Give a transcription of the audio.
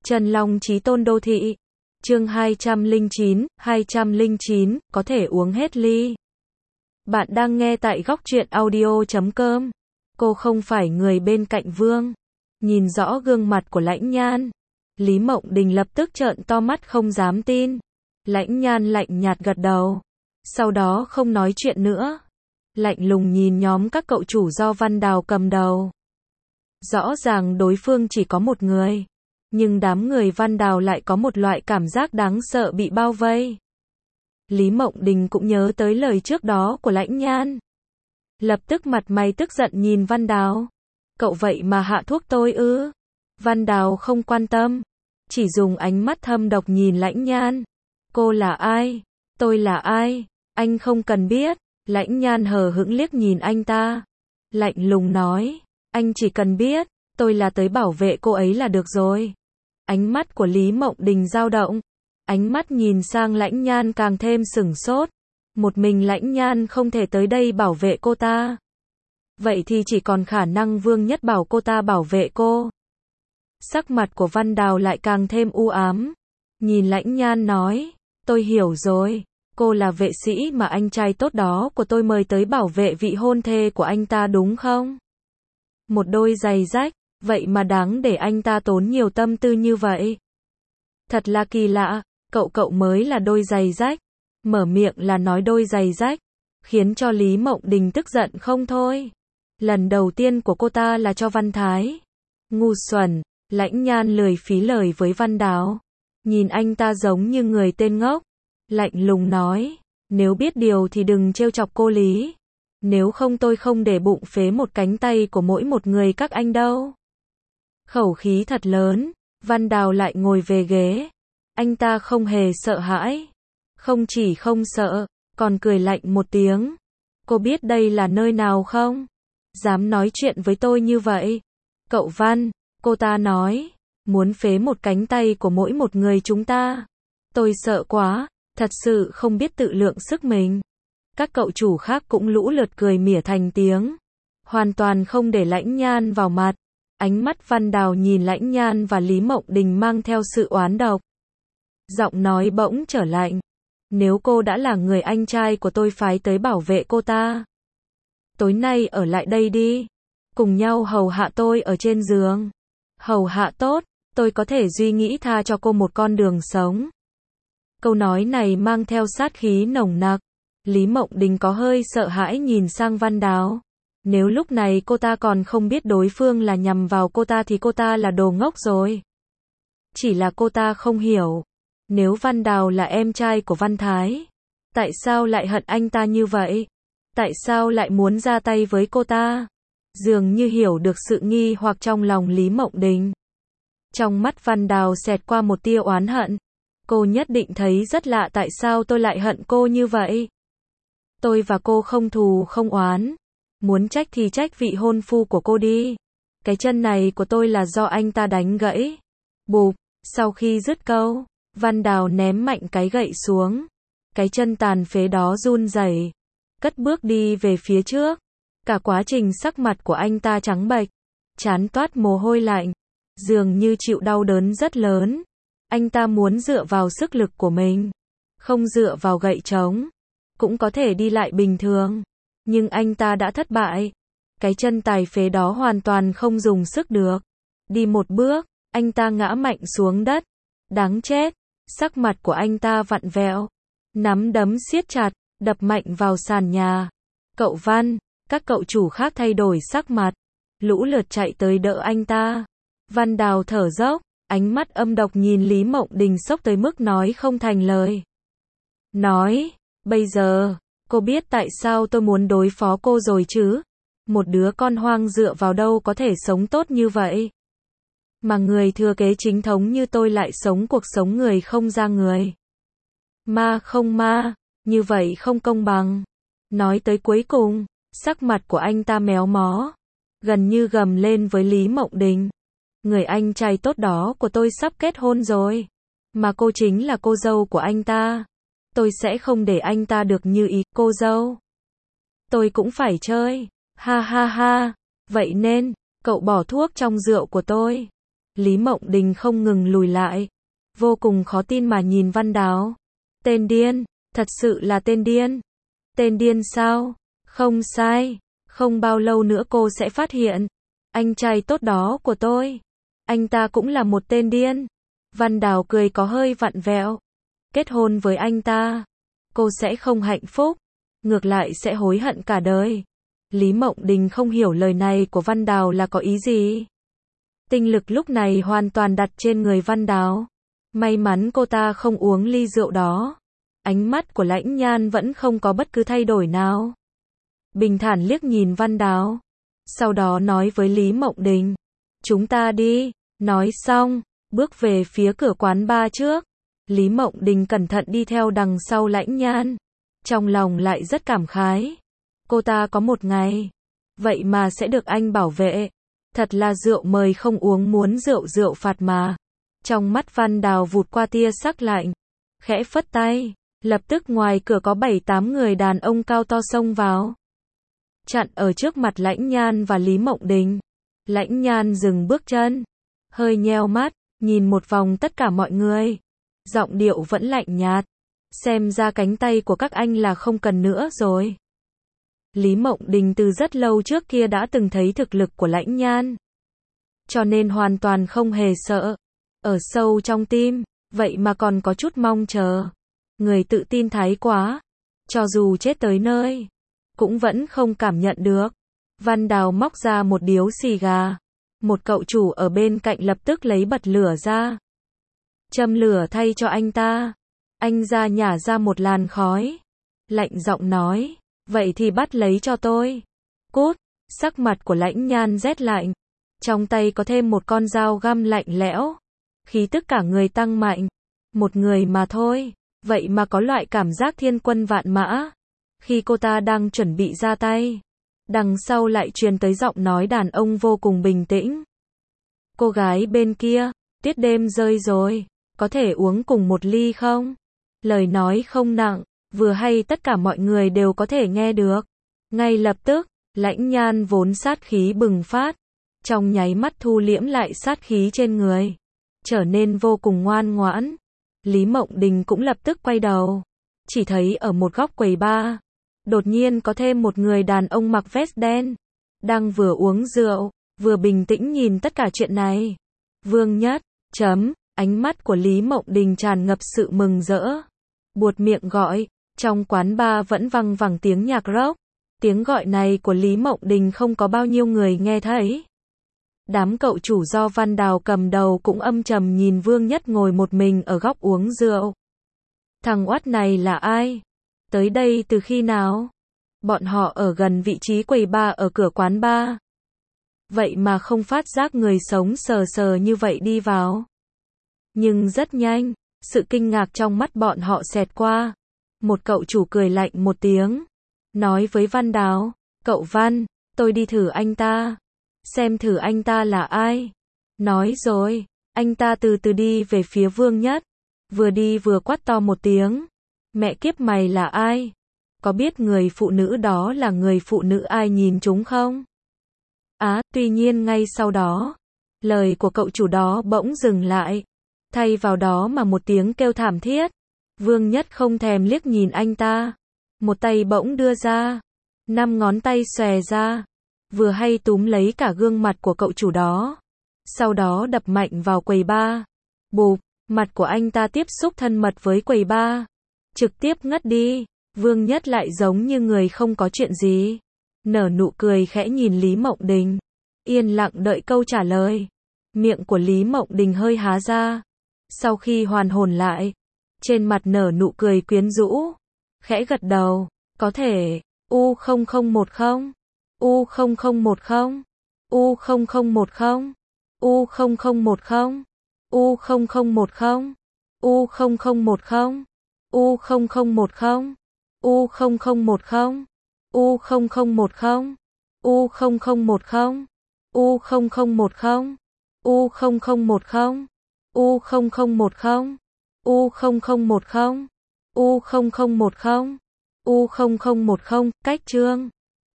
Trần Long Chí Tôn Đô Thị. Chương 209, có thể uống hết ly. Bạn đang nghe tại góc truyện audio.com. Cô không phải người bên cạnh Vương. Nhìn rõ gương mặt của Lãnh Nhan, Lý Mộng Đình lập tức trợn to mắt không dám tin. Lãnh Nhan lạnh nhạt gật đầu, sau đó không nói chuyện nữa. Lạnh lùng nhìn nhóm các cậu chủ do Văn Đào cầm đầu. Rõ ràng đối phương chỉ có một người, nhưng đám người Văn Đào lại có một loại cảm giác đáng sợ bị bao vây. Lý Mộng Đình cũng nhớ tới lời trước đó của Lãnh Nhan. Lập tức mặt mày tức giận nhìn Văn Đào. Cậu vậy mà hạ thuốc tôi ư? Văn Đào không quan tâm, chỉ dùng ánh mắt thâm độc nhìn Lãnh Nhan. Cô là ai? Tôi là ai? Anh không cần biết. Lãnh Nhan hờ hững liếc nhìn anh ta, lạnh lùng nói, anh chỉ cần biết, tôi là tới bảo vệ cô ấy là được rồi. Ánh mắt của Lý Mộng Đình dao động, ánh mắt nhìn sang Lãnh Nhan càng thêm sửng sốt. Một mình Lãnh Nhan không thể tới đây bảo vệ cô ta. Vậy thì chỉ còn khả năng Vương Nhất bảo cô ta bảo vệ cô. Sắc mặt của Văn Đào lại càng thêm u ám. Nhìn Lãnh Nhan nói, tôi hiểu rồi. Cô là vệ sĩ mà anh trai tốt đó của tôi mời tới bảo vệ vị hôn thê của anh ta đúng không? Một đôi giày rách, vậy mà đáng để anh ta tốn nhiều tâm tư như vậy. Thật là kỳ lạ, cậu mới là đôi giày rách. Mở miệng là nói đôi giày rách, khiến cho Lý Mộng Đình tức giận không thôi. Lần đầu tiên của cô ta là cho Văn Thái. Ngu xuẩn, Lãnh Nhan lười phí lời với Văn Đào. Nhìn anh ta giống như người tên ngốc. Lạnh lùng nói, nếu biết điều thì đừng trêu chọc cô Lý. Nếu không tôi không để bụng phế một cánh tay của mỗi một người các anh đâu. Khẩu khí thật lớn, Văn Đào lại ngồi về ghế. Anh ta không hề sợ hãi. Không chỉ không sợ, còn cười lạnh một tiếng. Cô biết đây là nơi nào không? Dám nói chuyện với tôi như vậy? Cậu Văn, cô ta nói, muốn phế một cánh tay của mỗi một người chúng ta. Tôi sợ quá. Thật sự không biết tự lượng sức mình. Các cậu chủ khác cũng lũ lượt cười mỉa thành tiếng. Hoàn toàn không để Lãnh Nhan vào mặt. Ánh mắt Văn Đào nhìn Lãnh Nhan và Lý Mộng Đình mang theo sự oán độc. Giọng nói bỗng trở lạnh. Nếu cô đã là người anh trai của tôi phái tới bảo vệ cô ta, tối nay ở lại đây đi. Cùng nhau hầu hạ tôi ở trên giường. Hầu hạ tốt, tôi có thể duy nghĩ tha cho cô một con đường sống. Câu nói này mang theo sát khí nồng nặc. Lý Mộng Đình có hơi sợ hãi nhìn sang Văn Đào. Nếu lúc này cô ta còn không biết đối phương là nhằm vào cô ta thì cô ta là đồ ngốc rồi. Chỉ là cô ta không hiểu. Nếu Văn Đào là em trai của Văn Thái, tại sao lại hận anh ta như vậy? Tại sao lại muốn ra tay với cô ta? Dường như hiểu được sự nghi hoặc trong lòng Lý Mộng Đình. Trong mắt Văn Đào xẹt qua một tia oán hận. Cô nhất định thấy rất lạ tại sao tôi lại hận cô như vậy. Tôi và cô không thù không oán. Muốn trách thì trách vị hôn phu của cô đi. Cái chân này của tôi là do anh ta đánh gãy. Bụp, sau khi dứt câu, Văn Đào ném mạnh cái gậy xuống. Cái chân tàn phế đó run rẩy, cất bước đi về phía trước. Cả quá trình sắc mặt của anh ta trắng bệch, trán toát mồ hôi lạnh, dường như chịu đau đớn rất lớn. Anh ta muốn dựa vào sức lực của mình, không dựa vào gậy trống, cũng có thể đi lại bình thường. Nhưng anh ta đã thất bại. Cái chân tài phế đó hoàn toàn không dùng sức được. Đi một bước, anh ta ngã mạnh xuống đất. Đáng chết. Sắc mặt của anh ta vặn vẹo. Nắm đấm siết chặt, đập mạnh vào sàn nhà. Cậu Văn, các cậu chủ khác thay đổi sắc mặt. Lũ lượt chạy tới đỡ anh ta. Văn Đào thở dốc. Ánh mắt âm độc nhìn Lý Mộng Đình sốc tới mức nói không thành lời. Nói, bây giờ, cô biết tại sao tôi muốn đối phó cô rồi chứ? Một đứa con hoang dựa vào đâu có thể sống tốt như vậy? Mà người thừa kế chính thống như tôi lại sống cuộc sống người không ra người. Ma không ma, như vậy không công bằng. Nói tới cuối cùng, sắc mặt của anh ta méo mó, gần như gầm lên với Lý Mộng Đình. Người anh trai tốt đó của tôi sắp kết hôn rồi. Mà cô chính là cô dâu của anh ta. Tôi sẽ không để anh ta được như ý cô dâu. Tôi cũng phải chơi. Ha ha ha. Vậy nên, cậu bỏ thuốc trong rượu của tôi. Lý Mộng Đình không ngừng lùi lại, vô cùng khó tin mà nhìn Văn Đào. Tên điên, thật sự là tên điên. Tên điên sao? Không sai, không bao lâu nữa cô sẽ phát hiện, anh trai tốt đó của tôi, anh ta cũng là một tên điên. Văn Đào cười có hơi vặn vẹo. Kết hôn với anh ta, cô sẽ không hạnh phúc, ngược lại sẽ hối hận cả đời. Lý Mộng Đình không hiểu lời này của Văn Đào là có ý gì. Tinh lực lúc này hoàn toàn đặt trên người Văn Đào. May mắn cô ta không uống ly rượu đó. Ánh mắt của Lãnh Nhan vẫn không có bất cứ thay đổi nào. Bình thản liếc nhìn Văn Đào. Sau đó nói với Lý Mộng Đình. Chúng ta đi. Nói xong, bước về phía cửa quán bar trước. Lý Mộng Đình cẩn thận đi theo đằng sau Lãnh Nhan. Trong lòng lại rất cảm khái. Cô ta có một ngày, vậy mà sẽ được anh bảo vệ. Thật là rượu mời không uống muốn rượu phạt mà. Trong mắt Văn Đào vụt qua tia sắc lạnh. Khẽ phất tay, lập tức ngoài cửa có 7-8 người đàn ông cao to xông vào. Chặn ở trước mặt Lãnh Nhan và Lý Mộng Đình. Lãnh Nhan dừng bước chân, hơi nheo mắt, nhìn một vòng tất cả mọi người. Giọng điệu vẫn lạnh nhạt. Xem ra cánh tay của các anh là không cần nữa rồi. Lý Mộng Đình từ rất lâu trước kia đã từng thấy thực lực của Lãnh Nhan. Cho nên hoàn toàn không hề sợ. Ở sâu trong tim, vậy mà còn có chút mong chờ. Người tự tin thái quá. Cho dù chết tới nơi, cũng vẫn không cảm nhận được. Văn Đào móc ra một điếu xì gà. Một cậu chủ ở bên cạnh lập tức lấy bật lửa ra. Châm lửa thay cho anh ta. Anh ra nhả ra một làn khói. Lạnh giọng nói. Vậy thì bắt lấy cho tôi. Cút. Sắc mặt của Lãnh Nhan rét lạnh. Trong tay có thêm một con dao găm lạnh lẽo. Khí tức cả người tăng mạnh. Một người mà thôi. Vậy mà có loại cảm giác thiên quân vạn mã. Khi cô ta đang chuẩn bị ra tay, đằng sau lại truyền tới giọng nói đàn ông vô cùng bình tĩnh. Cô gái bên kia, tiết đêm rơi rồi. Có thể uống cùng một ly không? Lời nói không nặng, vừa hay tất cả mọi người đều có thể nghe được. Ngay lập tức, Lãnh Nhan vốn sát khí bừng phát. Trong nháy mắt thu liễm lại sát khí trên người. Trở nên vô cùng ngoan ngoãn. Lý Mộng Đình cũng lập tức quay đầu. Chỉ thấy ở một góc quầy bar, đột nhiên có thêm một người đàn ông mặc vest đen. Đang vừa uống rượu, vừa bình tĩnh nhìn tất cả chuyện này. Vương Nhất, ánh mắt của Lý Mộng Đình tràn ngập sự mừng rỡ. Buột miệng gọi, trong quán bar vẫn văng vẳng tiếng nhạc rock. Tiếng gọi này của Lý Mộng Đình không có bao nhiêu người nghe thấy. Đám cậu chủ do Văn Đào cầm đầu cũng âm trầm nhìn Vương Nhất ngồi một mình ở góc uống rượu. Thằng oát này là ai? Tới đây từ khi nào? Bọn họ ở gần vị trí quầy bar ở cửa quán bar. Vậy mà không phát giác người sống sờ sờ như vậy đi vào. Nhưng rất nhanh, sự kinh ngạc trong mắt bọn họ xẹt qua. Một cậu chủ cười lạnh một tiếng. Nói với Văn Đào, cậu Văn, tôi đi thử anh ta. Xem thử anh ta là ai. Nói rồi, anh ta từ từ đi về phía Vương Nhất. Vừa đi vừa quát to một tiếng. Mẹ kiếp mày là ai? Có biết người phụ nữ đó là người phụ nữ ai nhìn chúng không? Tuy nhiên ngay sau đó, lời của cậu chủ đó bỗng dừng lại. Thay vào đó mà một tiếng kêu thảm thiết. Vương Nhất không thèm liếc nhìn anh ta. Một tay bỗng đưa ra. 5 ngón tay xòe ra. Vừa hay túm lấy cả gương mặt của cậu chủ đó. Sau đó đập mạnh vào quầy bar. Bụp, mặt của anh ta tiếp xúc thân mật với quầy bar. Trực tiếp ngất đi. Vương Nhất lại giống như người không có chuyện gì. Nở nụ cười khẽ nhìn Lý Mộng Đình. Yên lặng đợi câu trả lời. Miệng của Lý Mộng Đình hơi há ra. Sau khi hoàn hồn lại, trên mặt nở nụ cười quyến rũ. Khẽ gật đầu. Có thể. U0010. U0010. U0010. U0010. U0010. U0010. U0010. U0010. U0010. U0010. U0010. U0010. U0010. U0010. U0010. U0010. Cách chương